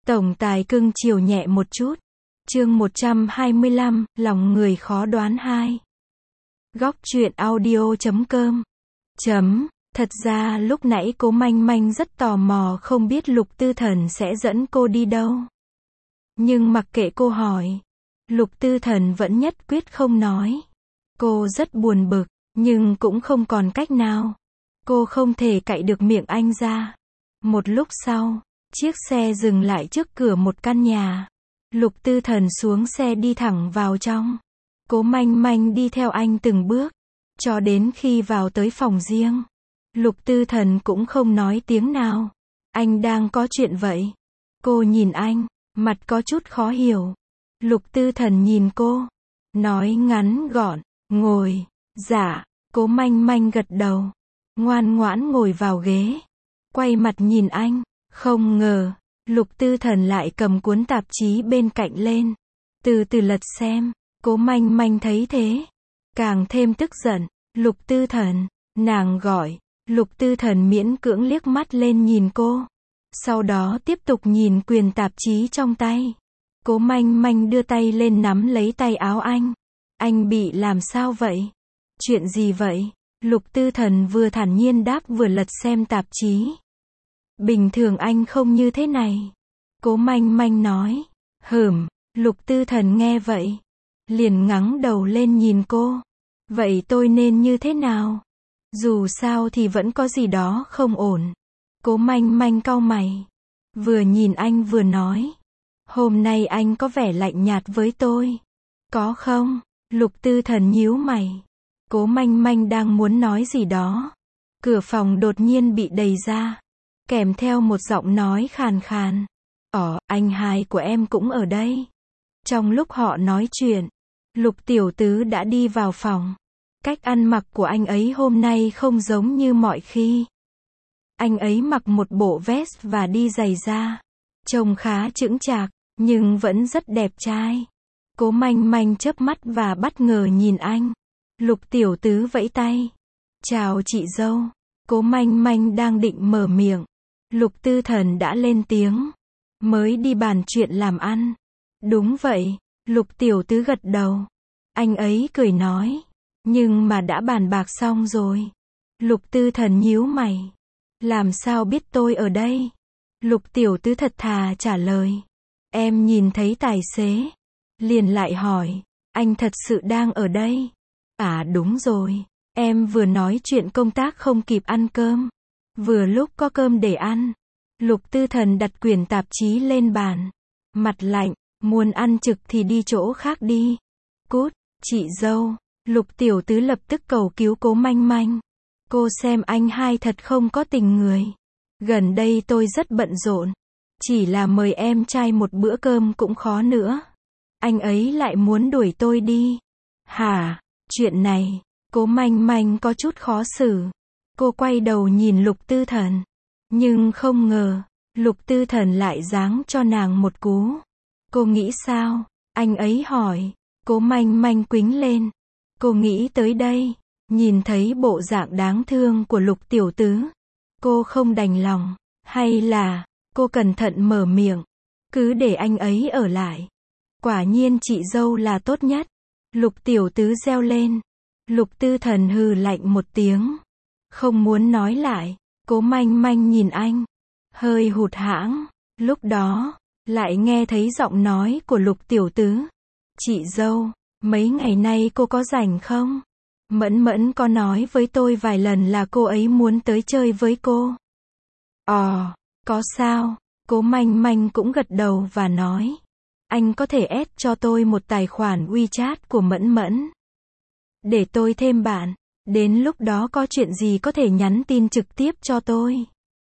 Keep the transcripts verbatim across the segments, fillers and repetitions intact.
Tổng tài cưng chiều nhẹ một chút. Chương một trăm hai mươi lăm, lòng người khó đoán hai. Góc truyện audio chấm com. Chấm. Thật ra lúc nãy Cố Manh Manh rất tò mò không biết Lục Tư Thần sẽ dẫn cô đi đâu. Nhưng mặc kệ cô hỏi, Lục Tư Thần vẫn nhất quyết không nói. Cô rất buồn bực, nhưng cũng không còn cách nào. Cô không thể cạy được miệng anh ra. Một lúc sau, chiếc xe dừng lại trước cửa một căn nhà. Lục Tư Thần xuống xe đi thẳng vào trong. Cố Manh Manh đi theo anh từng bước, cho đến khi vào tới phòng riêng. Lục Tư Thần cũng không nói tiếng nào. Anh đang có chuyện vậy? Cô nhìn anh, mặt có chút khó hiểu. Lục Tư Thần nhìn cô, nói ngắn gọn, ngồi. Dạ. Cố Manh Manh gật đầu, ngoan ngoãn ngồi vào ghế, quay mặt nhìn anh. Không ngờ, Lục Tư Thần lại cầm cuốn tạp chí bên cạnh lên, từ từ lật xem. Cố Manh Manh thấy thế, càng thêm tức giận. Lục Tư Thần, nàng gọi. Lục Tư Thần miễn cưỡng liếc mắt lên nhìn cô, sau đó tiếp tục nhìn quyển tạp chí trong tay. Cố Manh Manh đưa tay lên nắm lấy tay áo anh. Anh bị làm sao vậy? Chuyện gì vậy? Lục Tư Thần vừa thản nhiên đáp vừa lật xem tạp chí. Bình thường anh không như thế này. Cố Manh Manh nói. Hửm. Lục Tư Thần nghe vậy, liền ngẩng đầu lên nhìn cô. Vậy tôi nên như thế nào? Dù sao thì vẫn có gì đó không ổn. Cố Manh Manh cau mày, vừa nhìn anh vừa nói. Hôm nay anh có vẻ lạnh nhạt với tôi. Có không? Lục Tư Thần nhíu mày. Cố Manh Manh đang muốn nói gì đó. Cửa phòng đột nhiên bị đẩy ra, kèm theo một giọng nói khàn khàn. Ồ, anh hai của em cũng ở đây. Trong lúc họ nói chuyện, Lục Tiểu Tứ đã đi vào phòng. Cách ăn mặc của anh ấy hôm nay không giống như mọi khi. Anh ấy mặc một bộ vest và đi giày da, trông khá chững chạc, nhưng vẫn rất đẹp trai. Cố Manh Manh chớp mắt và bất ngờ nhìn anh. Lục Tiểu Tứ vẫy tay. Chào chị dâu. Cố Manh Manh đang định mở miệng, Lục Tư Thần đã lên tiếng. Mới đi bàn chuyện làm ăn. Đúng vậy. Lục Tiểu Tứ gật đầu. Anh ấy cười nói. Nhưng mà đã bàn bạc xong rồi. Lục Tư Thần nhíu mày. Làm sao biết tôi ở đây? Lục Tiểu Tứ thật thà trả lời. Em nhìn thấy tài xế. Liền lại hỏi. Anh thật sự đang ở đây? À đúng rồi. Em vừa nói chuyện công tác không kịp ăn cơm. Vừa lúc có cơm để ăn. Lục Tư Thần đặt quyển tạp chí lên bàn. Mặt lạnh. Muốn ăn trực thì đi chỗ khác đi. Cút, chị dâu. Lục Tiểu Tứ lập tức cầu cứu Cố Manh Manh. Cô xem anh hai thật không có tình người. Gần đây tôi rất bận rộn. Chỉ là mời em trai một bữa cơm cũng khó nữa. Anh ấy lại muốn đuổi tôi đi. Hả? Chuyện này, Cố Manh Manh có chút khó xử. Cô quay đầu nhìn Lục Tư Thần. Nhưng không ngờ, Lục Tư Thần lại giáng cho nàng một cú. Cô nghĩ sao? Anh ấy hỏi. Cố Manh Manh quĩnh lên. Cô nghĩ tới đây, nhìn thấy bộ dạng đáng thương của Lục Tiểu Tứ. Cô không đành lòng. Hay là, cô cẩn thận mở miệng. Cứ để anh ấy ở lại. Quả nhiên chị dâu là tốt nhất. Lục Tiểu Tứ reo lên. Lục Tư Thần hừ lạnh một tiếng. Không muốn nói lại. Cố Manh Manh nhìn anh, hơi hụt hẫng. Lúc đó, lại nghe thấy giọng nói của Lục Tiểu Tứ. Chị dâu, mấy ngày nay cô có rảnh không? Mẫn Mẫn có nói với tôi vài lần là cô ấy muốn tới chơi với cô. Ồ, có sao? Cố Manh Manh cũng gật đầu và nói. Anh có thể add cho tôi một tài khoản WeChat của Mẫn Mẫn. Để tôi thêm bạn. Đến lúc đó có chuyện gì có thể nhắn tin trực tiếp cho tôi.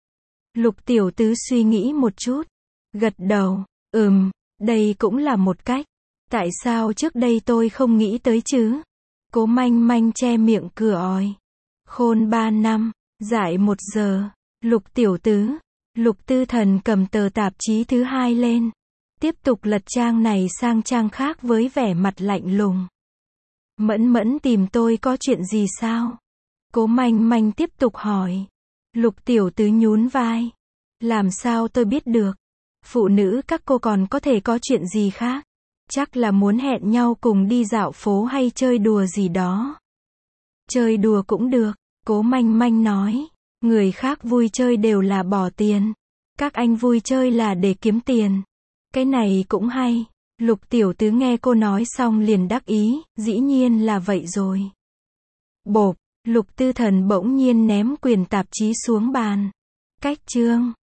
Lục Tiểu Tứ suy nghĩ một chút. Gật đầu. Ừm, đây cũng là một cách. Tại sao trước đây tôi không nghĩ tới chứ? Cố Manh Manh che miệng cửa oi. Khôn ba năm, dại một giờ. Lục Tiểu Tứ. Lục Tư Thần cầm tờ tạp chí thứ hai lên. Tiếp tục lật trang này sang trang khác với vẻ mặt lạnh lùng. Mẫn Mẫn tìm tôi có chuyện gì sao? Cố Manh Manh tiếp tục hỏi. Lục Tiểu Tứ nhún vai. Làm sao tôi biết được? Phụ nữ các cô còn có thể có chuyện gì khác? Chắc là muốn hẹn nhau cùng đi dạo phố hay chơi đùa gì đó. Chơi đùa cũng được, Cố Manh Manh nói. Người khác vui chơi đều là bỏ tiền. Các anh vui chơi là để kiếm tiền. Cái này cũng hay. Lục Tiểu Tứ nghe cô nói xong liền đắc ý, dĩ nhiên là vậy rồi. Bộp, Lục Tư Thần bỗng nhiên ném quyển tạp chí xuống bàn. Cách chương